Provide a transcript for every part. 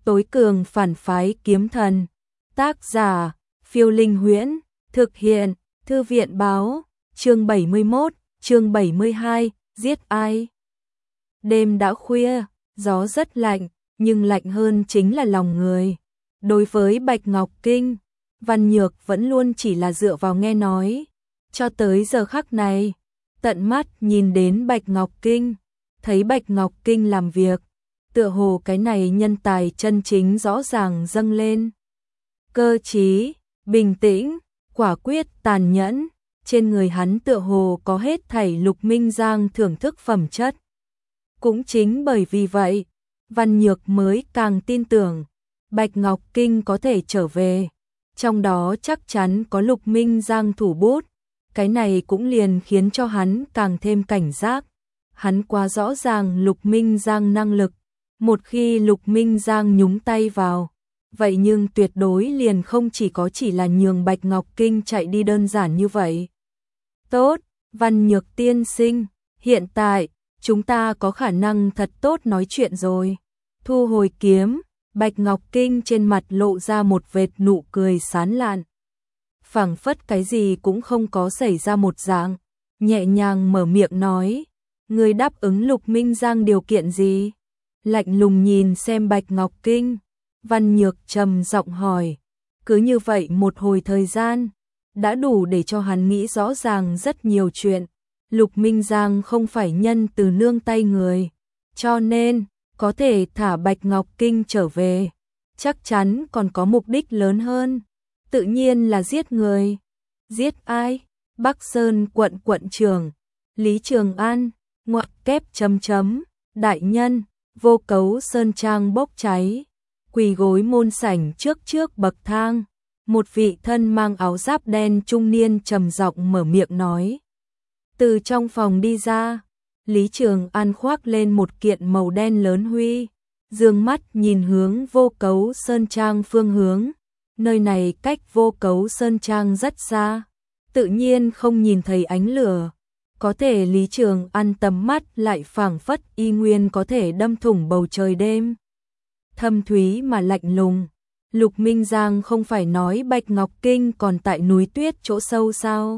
tối cường phản phái kiếm thần. Tác giả, Phiêu Linh Huyễn, thực hiện, Thư viện báo, chương 71, chương 72, giết ai? Đêm đã khuya, gió rất lạnh, nhưng lạnh hơn chính là lòng người. Đối với Bạch Ngọc Kinh, Văn Nhược vẫn luôn chỉ là dựa vào nghe nói. Cho tới giờ khắc này, tận mắt nhìn đến Bạch Ngọc Kinh, thấy Bạch Ngọc Kinh làm việc, tựa hồ cái này nhân tài chân chính rõ ràng dâng lên. Cơ trí, bình tĩnh, quả quyết, tàn nhẫn, trên người hắn tựa hồ có hết thảy Lục Minh Giang thưởng thức phẩm chất. Cũng chính bởi vì vậy, Văn Nhược mới càng tin tưởng Bạch Ngọc Kinh có thể trở về, trong đó chắc chắn có Lục Minh Giang thủ bút, cái này cũng liền khiến cho hắn càng thêm cảnh giác. Hắn quá rõ ràng Lục Minh Giang năng lực, một khi Lục Minh Giang nhúng tay vào, vậy nhưng tuyệt đối liền không chỉ là nhường Bạch Ngọc Kinh chạy đi đơn giản như vậy. Tốt, Văn Nhược tiên sinh, hiện tại, chúng ta có khả năng thật tốt nói chuyện rồi. Thu hồi kiếm, Bạch Ngọc Kinh trên mặt lộ ra một vệt nụ cười sán lạn. Phảng phất cái gì cũng không có xảy ra một dạng, nhẹ nhàng mở miệng nói, người đáp ứng Lục Minh Giang điều kiện gì? Lạnh lùng nhìn xem Bạch Ngọc Kinh, Văn Nhược trầm giọng hỏi. Cứ như vậy một hồi thời gian, đã đủ để cho hắn nghĩ rõ ràng rất nhiều chuyện. Lục Minh Giang không phải nhân từ nương tay người, cho nên có thể thả Bạch Ngọc Kinh trở về, chắc chắn còn có mục đích lớn hơn, tự nhiên là giết người. Giết ai? Bắc Sơn quận quận trưởng Lý Trường An, ngoặc kép chấm chấm, đại nhân, Vô Cấu Sơn trang bốc cháy, quỳ gối môn sảnh trước bậc thang, một vị thân mang áo giáp đen trung niên trầm giọng mở miệng nói. Từ trong phòng đi ra, Lý Trường An khoác lên một kiện màu đen lớn huy, dương mắt nhìn hướng Vô Cấu Sơn trang phương hướng, nơi này cách Vô Cấu Sơn trang rất xa, tự nhiên không nhìn thấy ánh lửa, có thể Lý Trường An tầm mắt lại phảng phất y nguyên có thể đâm thủng bầu trời đêm. Thâm thúy mà lạnh lùng, Lục Minh Giang không phải nói Bạch Ngọc Kinh còn tại núi tuyết chỗ sâu sao?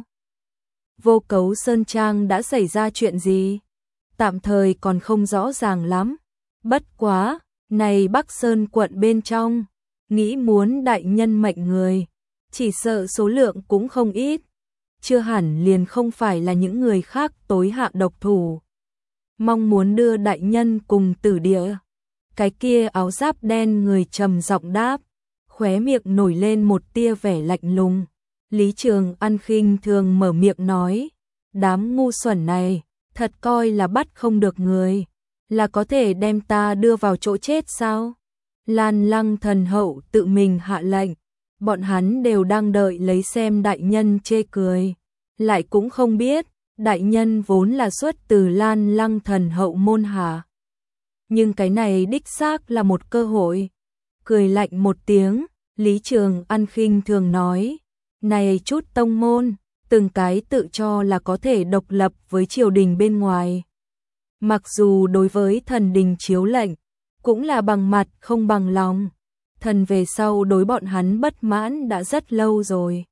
Vô Cấu Sơn trang đã xảy ra chuyện gì? Tạm thời còn không rõ ràng lắm. Bất quá, này Bắc Sơn quận bên trong, nghĩ muốn đại nhân mệnh người, chỉ sợ số lượng cũng không ít. Chưa hẳn liền không phải là những người khác tối hạ độc thủ. Mong muốn đưa đại nhân cùng tử địa. Cái kia áo giáp đen người trầm giọng đáp, khóe miệng nổi lên một tia vẻ lạnh lùng. Lý Trường An khinh thường mở miệng nói, đám ngu xuẩn này, thật coi là bắt không được người, là có thể đem ta đưa vào chỗ chết sao? Lan Lăng thần hậu tự mình hạ lệnh, bọn hắn đều đang đợi lấy xem đại nhân chê cười, lại cũng không biết, đại nhân vốn là xuất từ Lan Lăng thần hậu môn hạ. Nhưng cái này đích xác là một cơ hội. Cười lạnh một tiếng, Lý Trường An khinh thường nói, này chút tông môn, từng cái tự cho là có thể độc lập với triều đình bên ngoài. Mặc dù đối với thần đình chiếu lệnh, cũng là bằng mặt không bằng lòng. Thần về sau đối bọn hắn bất mãn đã rất lâu rồi.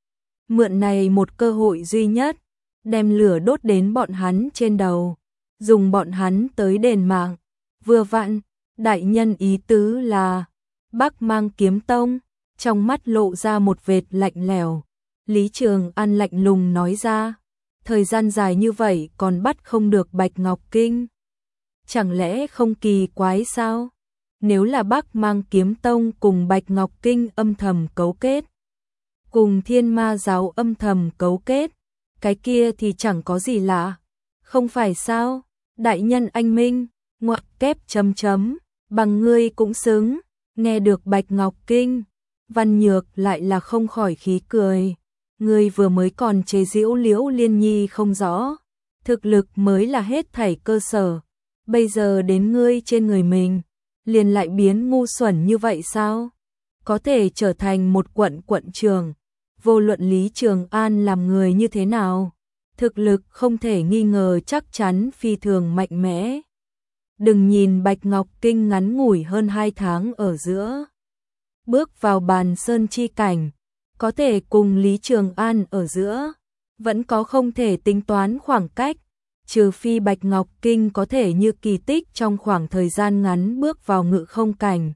Mượn này một cơ hội duy nhất, đem lửa đốt đến bọn hắn trên đầu, dùng bọn hắn tới đền mạng. Vừa vặn, đại nhân ý tứ là Bắc Mang Kiếm Tông, trong mắt lộ ra một vệt lạnh lẽo. Lý Trường An lạnh lùng nói ra, thời gian dài như vậy còn bắt không được Bạch Ngọc Kinh. Chẳng lẽ không kỳ quái sao? Nếu là Bắc Mang Kiếm Tông cùng Bạch Ngọc Kinh âm thầm cấu kết, cùng Thiên Ma giáo âm thầm cấu kết, cái kia thì chẳng có gì lạ. Không phải sao? Đại nhân anh minh, ngoặc kép chấm chấm, bằng ngươi cũng xứng. Nghe được Bạch Ngọc Kinh, Văn Nhược lại là không khỏi khí cười. Ngươi vừa mới còn chế giễu Liễu Liên Nhi không rõ, thực lực mới là hết thảy cơ sở. Bây giờ đến ngươi trên người mình, liền lại biến ngu xuẩn như vậy sao? Có thể trở thành một quận trưởng, vô luận Lý Trường An làm người như thế nào, thực lực không thể nghi ngờ chắc chắn phi thường mạnh mẽ. Đừng nhìn Bạch Ngọc Kinh ngắn ngủi hơn 2 tháng ở giữa. Bước vào bàn sơn chi cảnh, có thể cùng Lý Trường An ở giữa, vẫn có không thể tính toán khoảng cách, trừ phi Bạch Ngọc Kinh có thể như kỳ tích trong khoảng thời gian ngắn bước vào ngự không cảnh.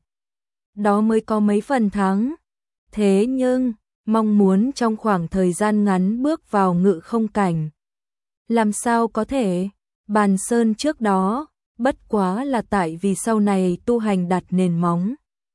Đó mới có mấy phần thắng. Thế nhưng, mong muốn trong khoảng thời gian ngắn bước vào ngự không cảnh. Làm sao có thể? Bàn sơn trước đó, bất quá là tại vì sau này tu hành đặt nền móng.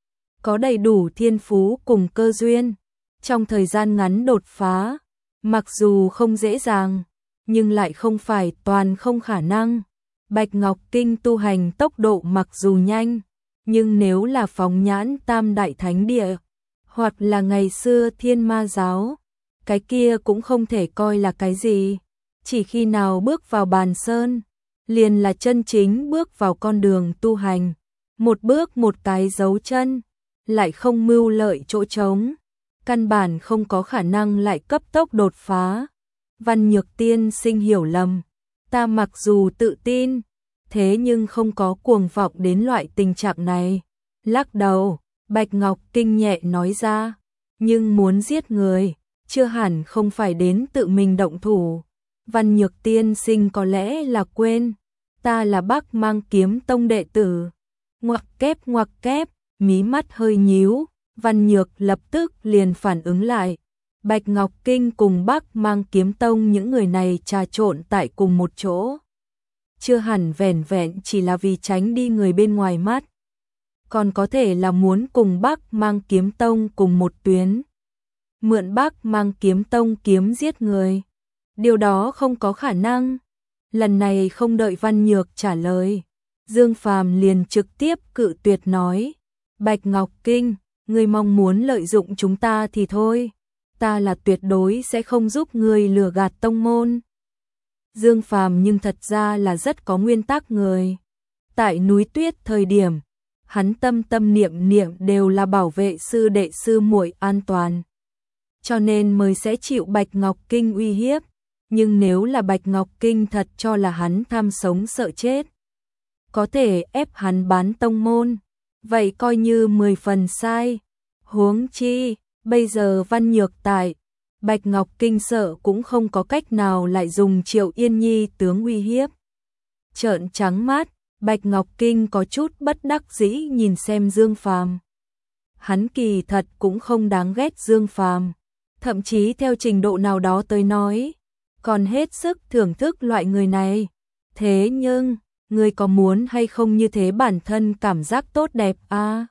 Có đầy đủ thiên phú cùng cơ duyên, trong thời gian ngắn đột phá, mặc dù không dễ dàng, nhưng lại không phải toàn không khả năng. Bạch Ngọc Kinh tu hành tốc độ mặc dù nhanh, nhưng nếu là phóng nhãn Tam Đại Thánh Địa, hoặc là ngày xưa Thiên Ma Giáo, cái kia cũng không thể coi là cái gì. Chỉ khi nào bước vào bàn sơn, liền là chân chính bước vào con đường tu hành, một bước một cái dấu chân, lại không mưu lợi chỗ trống, căn bản không có khả năng lại cấp tốc đột phá. Văn Nhược tiên sinh hiểu lầm, ta mặc dù tự tin, thế nhưng không có cuồng vọng đến loại tình trạng này. Lắc đầu, Bạch Ngọc Kinh nhẹ nói ra, nhưng muốn giết người, chưa hẳn không phải đến tự mình động thủ. Văn Nhược tiên sinh có lẽ là quên, ta là Bắc Mang Kiếm Tông đệ tử. Ngoặc kép, mí mắt hơi nhíu, Văn Nhược lập tức liền phản ứng lại. Bạch Ngọc Kinh cùng Bắc Mang Kiếm Tông những người này trà trộn tại cùng một chỗ. Chưa hẳn vẻn vẹn chỉ là vì tránh đi người bên ngoài mắt. Còn có thể là muốn cùng Bắc Mang Kiếm Tông cùng một tuyến. Mượn Bắc Mang Kiếm Tông kiếm giết người. Điều đó không có khả năng. Lần này không đợi Văn Nhược trả lời, Dương Phàm liền trực tiếp cự tuyệt nói. Bạch Ngọc Kinh, ngươi mong muốn lợi dụng chúng ta thì thôi. Ta là tuyệt đối sẽ không giúp ngươi lừa gạt tông môn. Dương Phàm nhưng thật ra là rất có nguyên tắc người. Tại núi Tuyết thời điểm, hắn tâm tâm niệm niệm đều là bảo vệ sư đệ sư muội an toàn. Cho nên mới sẽ chịu Bạch Ngọc Kinh uy hiếp. Nhưng nếu là Bạch Ngọc Kinh thật cho là hắn tham sống sợ chết, có thể ép hắn bán tông môn, vậy coi như 10 phần sai. Huống chi, bây giờ Văn Nhược tại, Bạch Ngọc Kinh sợ cũng không có cách nào lại dùng Triệu Yên Nhi tướng uy hiếp. Trợn trắng mắt, Bạch Ngọc Kinh có chút bất đắc dĩ nhìn xem Dương Phàm. Hắn kỳ thật cũng không đáng ghét Dương Phàm, thậm chí theo trình độ nào đó tới nói, còn hết sức thưởng thức loại người này. Thế nhưng, người có muốn hay không như thế bản thân cảm giác tốt đẹp à?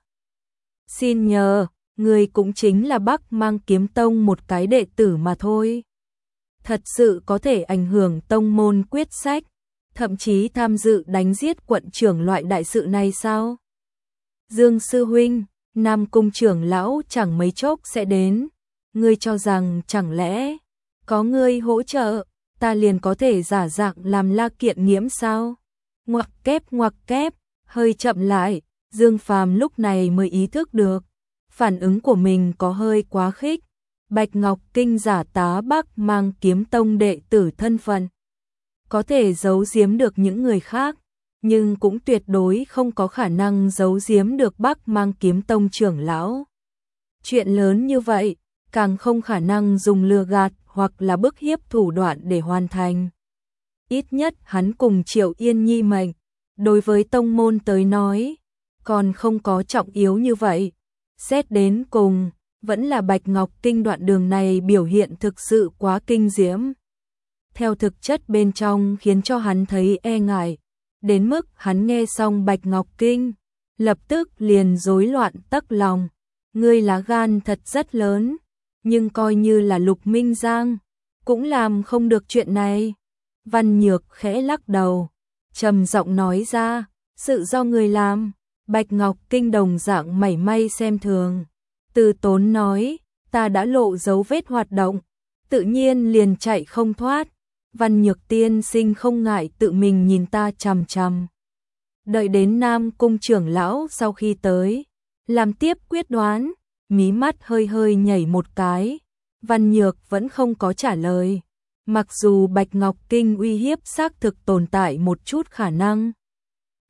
Xin nhờ, người cũng chính là Bắc Mang Kiếm Tông một cái đệ tử mà thôi. Thật sự có thể ảnh hưởng tông môn quyết sách, thậm chí tham dự đánh giết quận trưởng loại đại sự này sao? Dương sư huynh, Nam Cung trưởng lão chẳng mấy chốc sẽ đến. Ngươi cho rằng chẳng lẽ có ngươi hỗ trợ, ta liền có thể giả dạng làm La Kiện Nghiễm sao? Ngoặc kép, hơi chậm lại, Dương Phàm lúc này mới ý thức được, phản ứng của mình có hơi quá khích. Bạch Ngọc Kinh giả tá Bắc Mang Kiếm Tông đệ tử thân phận, có thể giấu giếm được những người khác, nhưng cũng tuyệt đối không có khả năng giấu giếm được Bắc Mang Kiếm Tông trưởng lão. Chuyện lớn như vậy, càng không khả năng dùng lừa gạt hoặc là bức hiếp thủ đoạn để hoàn thành. Ít nhất hắn cùng Triệu Yên Nhi mệnh, đối với tông môn tới nói, còn không có trọng yếu như vậy. Xét đến cùng, vẫn là Bạch Ngọc Kinh đoạn đường này biểu hiện thực sự quá kinh diễm. Theo thực chất bên trong khiến cho hắn thấy e ngại, đến mức hắn nghe xong Bạch Ngọc Kinh, lập tức liền rối loạn tấc lòng. Ngươi lá gan thật rất lớn, nhưng coi như là Lục Minh Giang, cũng làm không được chuyện này. Văn Nhược khẽ lắc đầu, trầm giọng nói ra, sự do người làm. Bạch Ngọc Kinh đồng dạng mảy may xem thường, từ tốn nói, ta đã lộ dấu vết hoạt động, tự nhiên liền chạy không thoát. Văn Nhược tiên sinh không ngại tự mình nhìn ta chằm chằm. Đợi đến Nam Cung trưởng lão sau khi tới, làm tiếp quyết đoán, mí mắt hơi hơi nhảy một cái. Văn Nhược vẫn không có trả lời. Mặc dù Bạch Ngọc Kinh uy hiếp xác thực tồn tại một chút khả năng,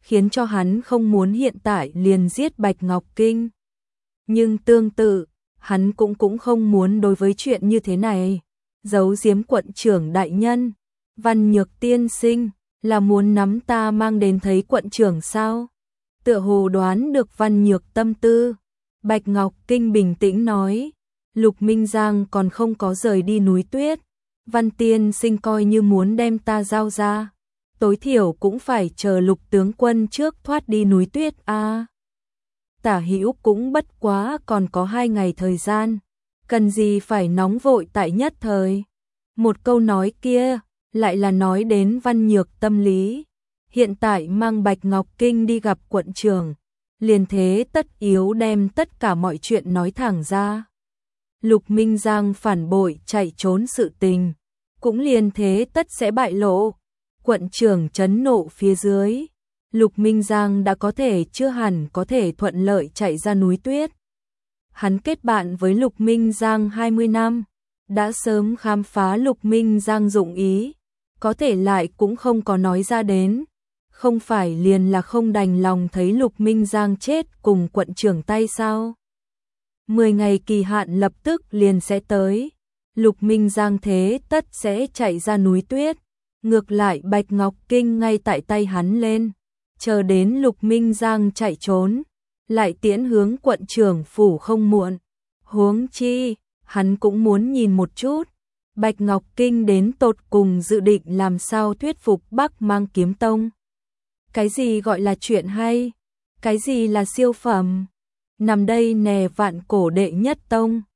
khiến cho hắn không muốn hiện tại liền giết Bạch Ngọc Kinh. Nhưng tương tự, hắn cũng không muốn đối với chuyện như thế này. Giấu giếm quận trưởng đại nhân, Văn Nhược tiên sinh, là muốn nắm ta mang đến thấy quận trưởng sao? Tựa hồ đoán được Văn Nhược tâm tư. Bạch Ngọc Kinh bình tĩnh nói, Lục Minh Giang còn không có rời đi núi tuyết. Văn tiên sinh coi như muốn đem ta giao ra, tối thiểu cũng phải chờ Lục tướng quân trước thoát đi núi tuyết a. Tả Hữu cũng bất quá còn có 2 ngày thời gian, cần gì phải nóng vội tại nhất thời. Một câu nói kia lại là nói đến Văn Nhược tâm lý. Hiện tại mang Bạch Ngọc Kinh đi gặp quận trưởng, liền thế tất yếu đem tất cả mọi chuyện nói thẳng ra. Lục Minh Giang phản bội chạy trốn sự tình, cũng liền thế tất sẽ bại lộ. Quận trưởng chấn nộ phía dưới, Lục Minh Giang đã có thể chưa hẳn có thể thuận lợi chạy ra núi tuyết. Hắn kết bạn với Lục Minh Giang 20 năm, đã sớm khám phá Lục Minh Giang dụng ý, có thể lại cũng không có nói ra đến. Không phải liền là không đành lòng thấy Lục Minh Giang chết cùng quận trưởng tay sao? 10 ngày kỳ hạn lập tức liền sẽ tới, Lục Minh Giang thế tất sẽ chạy ra núi tuyết. Ngược lại Bạch Ngọc Kinh ngay tại tay hắn lên, chờ đến Lục Minh Giang chạy trốn, lại tiễn hướng quận trưởng phủ không muộn. Huống chi, hắn cũng muốn nhìn một chút, Bạch Ngọc Kinh đến tột cùng dự định làm sao thuyết phục Bắc Mang Kiếm Tông. Cái gì gọi là chuyện hay? Cái gì là siêu phẩm? Nằm đây nè vạn cổ đệ nhất tông.